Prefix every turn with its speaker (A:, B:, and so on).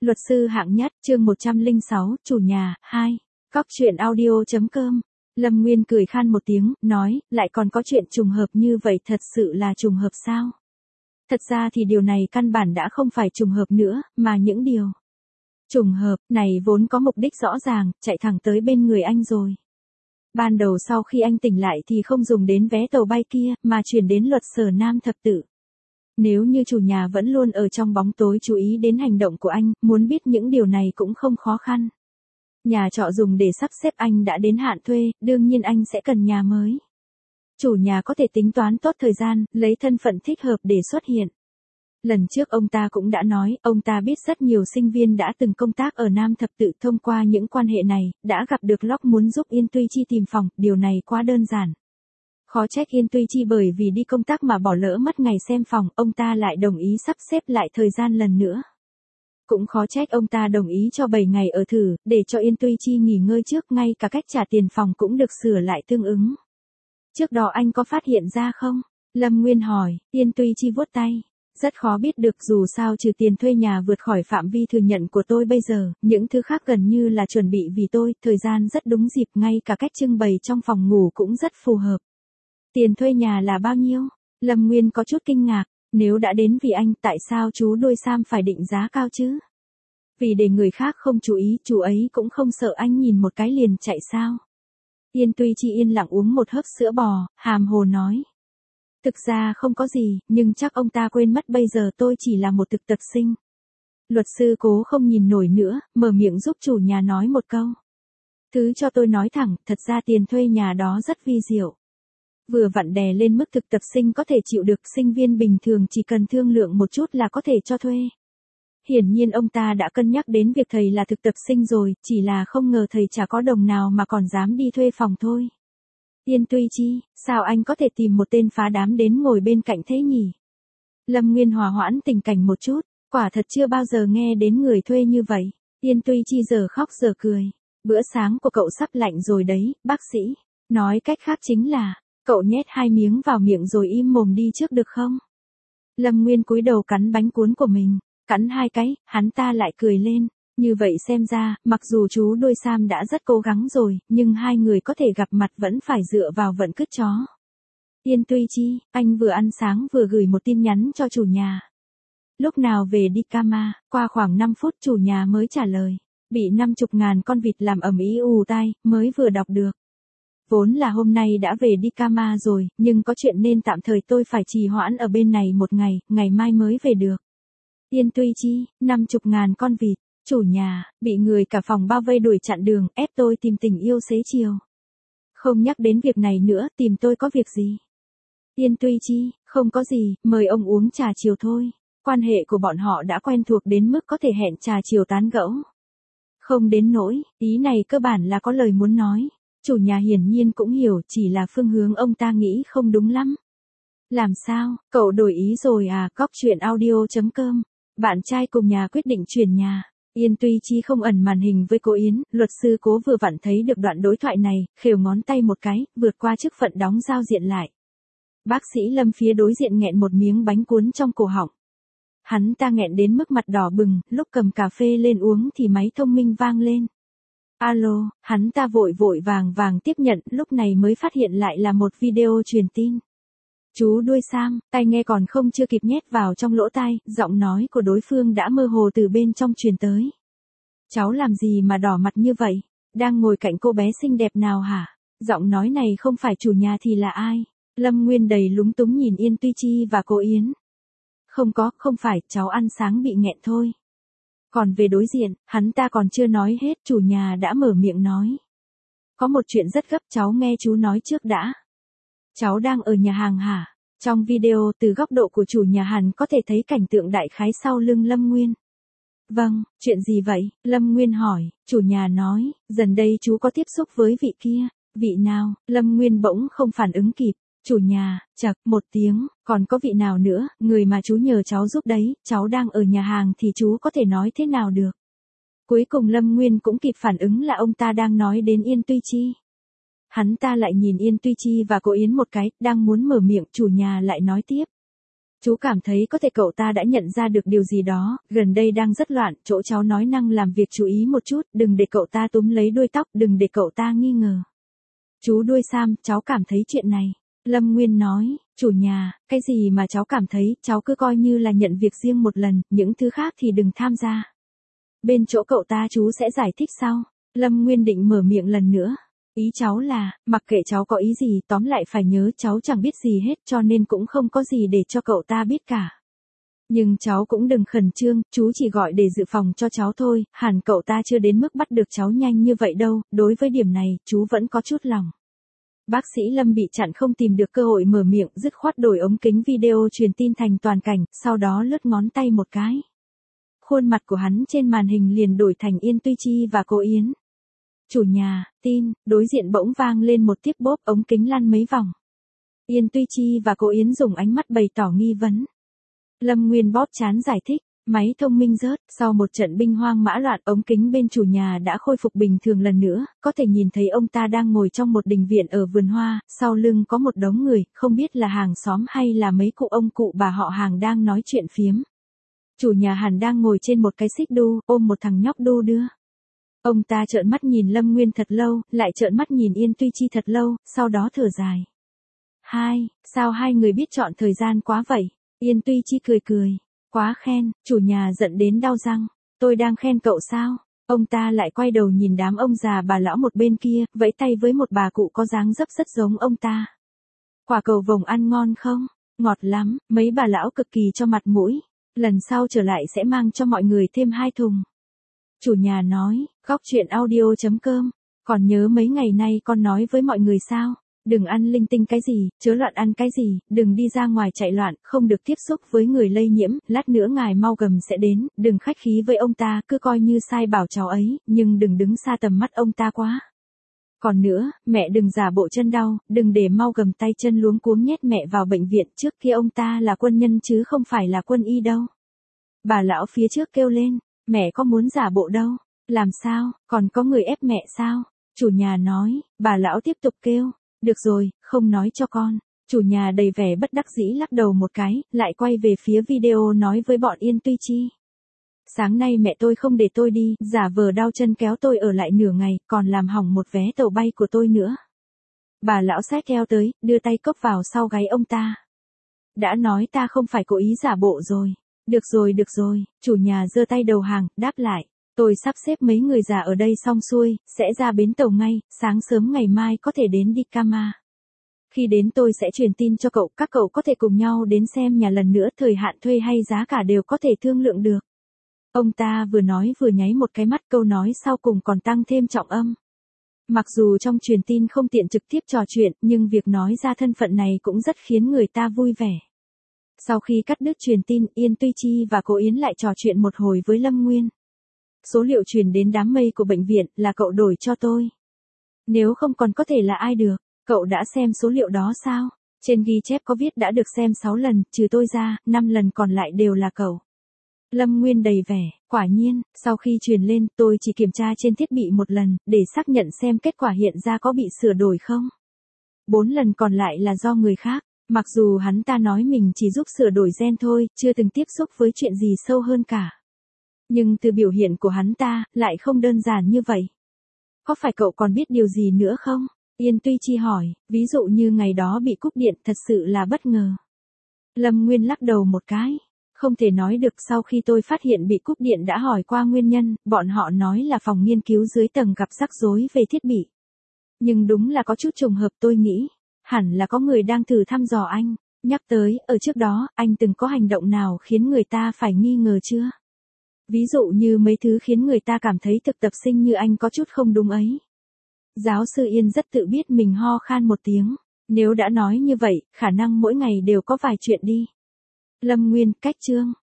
A: Luật sư hạng nhất, chương 106, chủ nhà, 2. Cóc truyện audio.com. Lâm Nguyên cười khan một tiếng, nói, lại còn có chuyện trùng hợp như vậy, thật sự là trùng hợp sao? Thật ra thì điều này căn bản đã không phải trùng hợp nữa, mà những điều trùng hợp này vốn có mục đích rõ ràng, chạy thẳng tới bên người anh rồi. Ban đầu sau khi anh tỉnh lại thì không dùng đến vé tàu bay kia, mà chuyển đến luật sở Nam Thập Tự. Nếu như chủ nhà vẫn luôn ở trong bóng tối chú ý đến hành động của anh, muốn biết những điều này cũng không khó khăn. Nhà trọ dùng để sắp xếp anh đã đến hạn thuê, đương nhiên anh sẽ cần nhà mới. Chủ nhà có thể tính toán tốt thời gian, lấy thân phận thích hợp để xuất hiện. Lần trước ông ta cũng đã nói, ông ta biết rất nhiều sinh viên đã từng công tác ở Nam Thập Tự, thông qua những quan hệ này, đã gặp được Locke muốn giúp Yên Tuy Chi tìm phòng, điều này quá đơn giản. Khó trách Yên Tuy Chi bởi vì đi công tác mà bỏ lỡ mất ngày xem phòng, ông ta lại đồng ý sắp xếp lại thời gian lần nữa. Cũng khó trách ông ta đồng ý cho 7 ngày ở thử, để cho Yên Tuy Chi nghỉ ngơi trước, ngay cả cách trả tiền phòng cũng được sửa lại tương ứng. Trước đó anh có phát hiện ra không? Lâm Nguyên hỏi. Yên Tuy Chi vuốt tay. Rất khó biết được, dù sao trừ tiền thuê nhà vượt khỏi phạm vi thừa nhận của tôi bây giờ, những thứ khác gần như là chuẩn bị vì tôi, thời gian rất đúng dịp, ngay cả cách trưng bày trong phòng ngủ cũng rất phù hợp. Tiền thuê nhà là bao nhiêu? Lâm Nguyên có chút kinh ngạc, nếu đã đến vì anh, tại sao chú Đôi Sam phải định giá cao chứ? Vì để người khác không chú ý, chú ấy cũng không sợ anh nhìn một cái liền chạy sao? Yên Tuy Chi yên lặng uống một hớp sữa bò, hàm hồ nói. Thực ra không có gì, nhưng chắc ông ta quên mất bây giờ tôi chỉ là một thực tập sinh. Luật sư Cố không nhìn nổi nữa, mở miệng giúp chủ nhà nói một câu. Thứ cho tôi nói thẳng, thật ra tiền thuê nhà đó rất vi diệu. Vừa vặn đè lên mức thực tập sinh có thể chịu được, sinh viên bình thường chỉ cần thương lượng một chút là có thể cho thuê. Hiển nhiên ông ta đã cân nhắc đến việc thầy là thực tập sinh rồi, chỉ là không ngờ thầy chả có đồng nào mà còn dám đi thuê phòng thôi. Yên Tuy Chi, sao anh có thể tìm một tên phá đám đến ngồi bên cạnh thế nhỉ? Lâm Nguyên hòa hoãn tình cảnh một chút, quả thật chưa bao giờ nghe đến người thuê như vậy. Yên Tuy Chi giờ khóc giờ cười. Bữa sáng của cậu sắp lạnh rồi đấy, bác sĩ. Nói cách khác chính là, cậu nhét 2 miếng vào miệng rồi im mồm đi trước được không? Lâm Nguyên cúi đầu cắn bánh cuốn của mình, cắn 2 cái, hắn ta lại cười lên. Như vậy xem ra, mặc dù chú Đôi Sam đã rất cố gắng rồi, nhưng hai người có thể gặp mặt vẫn phải dựa vào vận cứt chó. Yên Tuy Chi, anh vừa ăn sáng vừa gửi một tin nhắn cho chủ nhà. Lúc nào về đi Kama, qua khoảng 5 phút chủ nhà mới trả lời. Bị 50.000 con vịt làm ầm ĩ ù tai, mới vừa đọc được. Vốn là hôm nay đã về đi Kama rồi, nhưng có chuyện nên tạm thời tôi phải trì hoãn ở bên này một ngày, ngày mai mới về được. Yên Tuy Chi, 50.000 con vịt. Chủ nhà, bị người cả phòng bao vây đuổi chặn đường, ép tôi tìm tình yêu xế chiều. Không nhắc đến việc này nữa, tìm tôi có việc gì? Yên Tuy Chi, không có gì, mời ông uống trà chiều thôi. Quan hệ của bọn họ đã quen thuộc đến mức có thể hẹn trà chiều tán gẫu. Không đến nỗi, ý này cơ bản là có lời muốn nói. Chủ nhà hiển nhiên cũng hiểu, chỉ là phương hướng ông ta nghĩ không đúng lắm. Làm sao, cậu đổi ý rồi à? Cóc truyện audio.com. Bạn trai cùng nhà quyết định chuyển nhà. Yên Tuy Chi không ẩn màn hình với cô Yến, luật sư Cố vừa vặn thấy được đoạn đối thoại này, khều ngón tay một cái, vượt qua chức phận đóng giao diện lại. Bác sĩ Lâm phía đối diện nghẹn một miếng bánh cuốn trong cổ họng. Hắn ta nghẹn đến mức mặt đỏ bừng, lúc cầm cà phê lên uống thì máy thông minh vang lên. Alo, hắn ta vội vàng tiếp nhận, lúc này mới phát hiện lại là một video truyền tin. Chú Đôi Sam, tai nghe còn không chưa kịp nhét vào trong lỗ tai, giọng nói của đối phương đã mơ hồ từ bên trong truyền tới. Cháu làm gì mà đỏ mặt như vậy? Đang ngồi cạnh cô bé xinh đẹp nào hả? Giọng nói này không phải chủ nhà thì là ai? Lâm Nguyên đầy lúng túng nhìn Yên Tuy Chi và cô Yến. Không phải, cháu ăn sáng bị nghẹn thôi. Còn về đối diện, hắn ta còn chưa nói hết, chủ nhà đã mở miệng nói. Có một chuyện rất gấp, cháu nghe chú nói trước đã. Cháu đang ở nhà hàng hả? Trong video từ góc độ của chủ nhà hàng có thể thấy cảnh tượng đại khái sau lưng Lâm Nguyên. Vâng, chuyện gì vậy? Lâm Nguyên hỏi, chủ nhà nói, dần đây chú có tiếp xúc với vị kia. Vị nào? Lâm Nguyên bỗng không phản ứng kịp. Chủ nhà, chậc, một tiếng, còn có vị nào nữa, người mà chú nhờ cháu giúp đấy, cháu đang ở nhà hàng thì chú có thể nói thế nào được? Cuối cùng Lâm Nguyên cũng kịp phản ứng là ông ta đang nói đến Yên Tuy Chi. Hắn ta lại nhìn Yên Tuy Chi và cô Yến một cái, đang muốn mở miệng, chủ nhà lại nói tiếp. Chú cảm thấy có thể cậu ta đã nhận ra được điều gì đó, gần đây đang rất loạn, chỗ cháu nói năng làm việc chú ý một chút, đừng để cậu ta túm lấy đuôi tóc, đừng để cậu ta nghi ngờ. Chú đuôi Sam, cháu cảm thấy chuyện này. Lâm Nguyên nói, chủ nhà, cái gì mà cháu cảm thấy, cháu cứ coi như là nhận việc riêng một lần, những thứ khác thì đừng tham gia. Bên chỗ cậu ta chú sẽ giải thích sau. Lâm Nguyên định mở miệng lần nữa. Ý cháu là, mặc kệ cháu có ý gì, tóm lại phải nhớ cháu chẳng biết gì hết cho nên cũng không có gì để cho cậu ta biết cả. Nhưng cháu cũng đừng khẩn trương, chú chỉ gọi để dự phòng cho cháu thôi, hẳn cậu ta chưa đến mức bắt được cháu nhanh như vậy đâu, đối với điểm này, chú vẫn có chút lòng. Bác sĩ Lâm bị chặn không tìm được cơ hội mở miệng, dứt khoát đổi ống kính video truyền tin thành toàn cảnh, sau đó lướt ngón tay một cái. Khuôn mặt của hắn trên màn hình liền đổi thành Yên Tuy Chi và Cố Yến. Chủ nhà, tin, đối diện bỗng vang lên một tiếp bốp, ống kính lăn mấy vòng. Yên Tuy Chi và Cố Yến dùng ánh mắt bày tỏ nghi vấn. Lâm Nguyên bóp trán giải thích, máy thông minh rớt, sau một trận binh hoang mã loạn, ống kính bên chủ nhà đã khôi phục bình thường lần nữa, có thể nhìn thấy ông ta đang ngồi trong một đình viện ở vườn hoa, sau lưng có một đống người, không biết là hàng xóm hay là mấy cụ ông cụ bà họ hàng đang nói chuyện phiếm. Chủ nhà hẳn đang ngồi trên một cái xích đu, ôm một thằng nhóc đu đưa. Ông ta trợn mắt nhìn Lâm Nguyên thật lâu, lại trợn mắt nhìn Yên Tuy Chi thật lâu, sau đó thở dài. Sao hai người biết chọn thời gian quá vậy? Yên Tuy Chi cười cười. Quá khen, chủ nhà giận đến đau răng. Tôi đang khen cậu sao? Ông ta lại quay đầu nhìn đám ông già bà lão một bên kia, vẫy tay với một bà cụ có dáng dấp rất giống ông ta. Quả cầu vồng ăn ngon không? Ngọt lắm, mấy bà lão cực kỳ cho mặt mũi. Lần sau trở lại sẽ mang cho mọi người thêm 2 thùng. Chủ nhà nói, góc chuyện audio.com. Còn nhớ mấy ngày nay con nói với mọi người sao? Đừng ăn linh tinh cái gì, chớ loạn ăn cái gì, đừng đi ra ngoài chạy loạn, không được tiếp xúc với người lây nhiễm, lát nữa ngài mau gầm sẽ đến, đừng khách khí với ông ta, cứ coi như sai bảo cháu ấy, nhưng đừng đứng xa tầm mắt ông ta quá. Còn nữa, mẹ đừng giả bộ chân đau, đừng để mau gầm tay chân luống cuống nhét mẹ vào bệnh viện, trước kia ông ta là quân nhân chứ không phải là quân y đâu. Bà lão phía trước kêu lên, mẹ có muốn giả bộ đâu, làm sao, còn có người ép mẹ sao? Chủ nhà nói, bà lão tiếp tục kêu. Được rồi, không nói cho con. Chủ nhà đầy vẻ bất đắc dĩ lắc đầu một cái, lại quay về phía video nói với bọn Yên Tuy Chi. Sáng nay mẹ tôi không để tôi đi, giả vờ đau chân kéo tôi ở lại nửa ngày, còn làm hỏng một vé tàu bay của tôi nữa. Bà lão xách theo tới, đưa tay cốc vào sau gáy ông ta. Đã nói ta không phải cố ý giả bộ rồi. Được rồi, chủ nhà giơ tay đầu hàng, đáp lại. Tôi sắp xếp mấy người già ở đây xong xuôi, sẽ ra bến tàu ngay, sáng sớm ngày mai có thể đến đi Kama. Khi đến tôi sẽ truyền tin cho cậu, các cậu có thể cùng nhau đến xem nhà lần nữa, thời hạn thuê hay giá cả đều có thể thương lượng được. Ông ta vừa nói vừa nháy một cái mắt, câu nói sau cùng còn tăng thêm trọng âm. Mặc dù trong truyền tin không tiện trực tiếp trò chuyện, nhưng việc nói ra thân phận này cũng rất khiến người ta vui vẻ. Sau khi cắt đứt truyền tin, Yên Tuy Chi và Cố Yến lại trò chuyện một hồi với Lâm Nguyên. Số liệu truyền đến đám mây của bệnh viện là cậu đổi cho tôi. Nếu không còn có thể là ai được, cậu đã xem số liệu đó sao? Trên ghi chép có viết đã được xem 6 lần, trừ tôi ra, 5 lần còn lại đều là cậu. Lâm Nguyên đầy vẻ, quả nhiên, sau khi truyền lên, tôi chỉ kiểm tra trên thiết bị một lần, để xác nhận xem kết quả hiện ra có bị sửa đổi không. 4 lần còn lại là do người khác, mặc dù hắn ta nói mình chỉ giúp sửa đổi gen thôi, chưa từng tiếp xúc với chuyện gì sâu hơn cả. Nhưng từ biểu hiện của hắn ta, lại không đơn giản như vậy. Có phải cậu còn biết điều gì nữa không? Yên Tuy Chi hỏi, ví dụ như ngày đó bị cúp điện, thật sự là bất ngờ. Lâm Nguyên lắc đầu một cái. Không thể nói được, sau khi tôi phát hiện bị cúp điện đã hỏi qua nguyên nhân, bọn họ nói là phòng nghiên cứu dưới tầng gặp rắc rối về thiết bị. Nhưng đúng là có chút trùng hợp, tôi nghĩ. Hẳn là có người đang thử thăm dò anh. Nhắc tới, ở trước đó, anh từng có hành động nào khiến người ta phải nghi ngờ chưa? Ví dụ như mấy thứ khiến người ta cảm thấy thực tập sinh như anh có chút không đúng ấy. Giáo sư Yên rất tự biết mình ho khan một tiếng. Nếu đã nói như vậy, khả năng mỗi ngày đều có vài chuyện đi. Lâm Nguyên, cách chương.